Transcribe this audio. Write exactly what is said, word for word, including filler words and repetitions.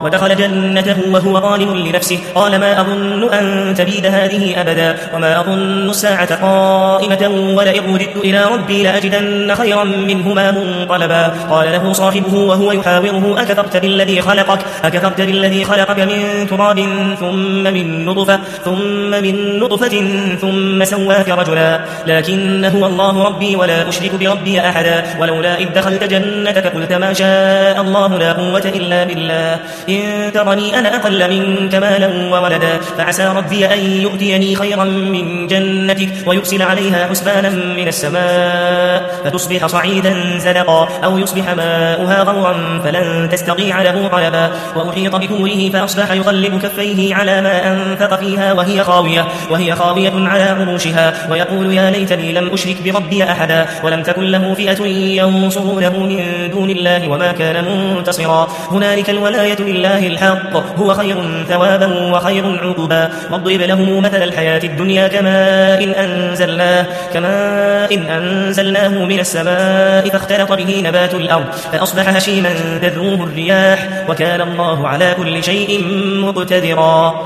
ودخل جنته وهو ظالم لنفسه قال ما أظن أن تبيد هذه أبدا وما أظن الساعة قائمة ولئن رددت إلى ربي لأجدن خيرا منهما منقلبا. قال له صاحبه وهو يحاوره أكفرت بالذي خلقك أكفرت بالذي خلقك من تراب ثم من نطفة ثم من نطفة ثم سواك رجلا لكن هو الله ربي ولا أشرك بربي أحدا. ولولا إذ دخلت جنتك قلت ما شاء الله لا قوة إلا بالله إن ترني أنا أقل منك مالا وولدا فعسى ربي أن يؤتيني خيرا من جنتك ويرسل عليها حسبانا من السماء فتصبح صعيدا زلقا أو يصبح ماؤها غورا فلن تستطيع له طلبا. وأحيط بكوره فأصبح يقلب كفيه على ما أنفق فيها وهي خاوية, وهي خاوية على عروشها ويقول يا ليتني لم أشرك بربي أحدا ولم تكن له فئة ينصرونه من دون الله وما كان منتصرا. هنالك الولاية لله الحق هو خير ثوابا وخير عقبا. واضرب لهم مثل الحياة الدنيا كماء إن أنزلناه, كماء إن أنزلناه من السماء فاختلط به نبات الأرض فأصبح هشيما تذروه الرياح وكان الله على كل شيء مقتدرا.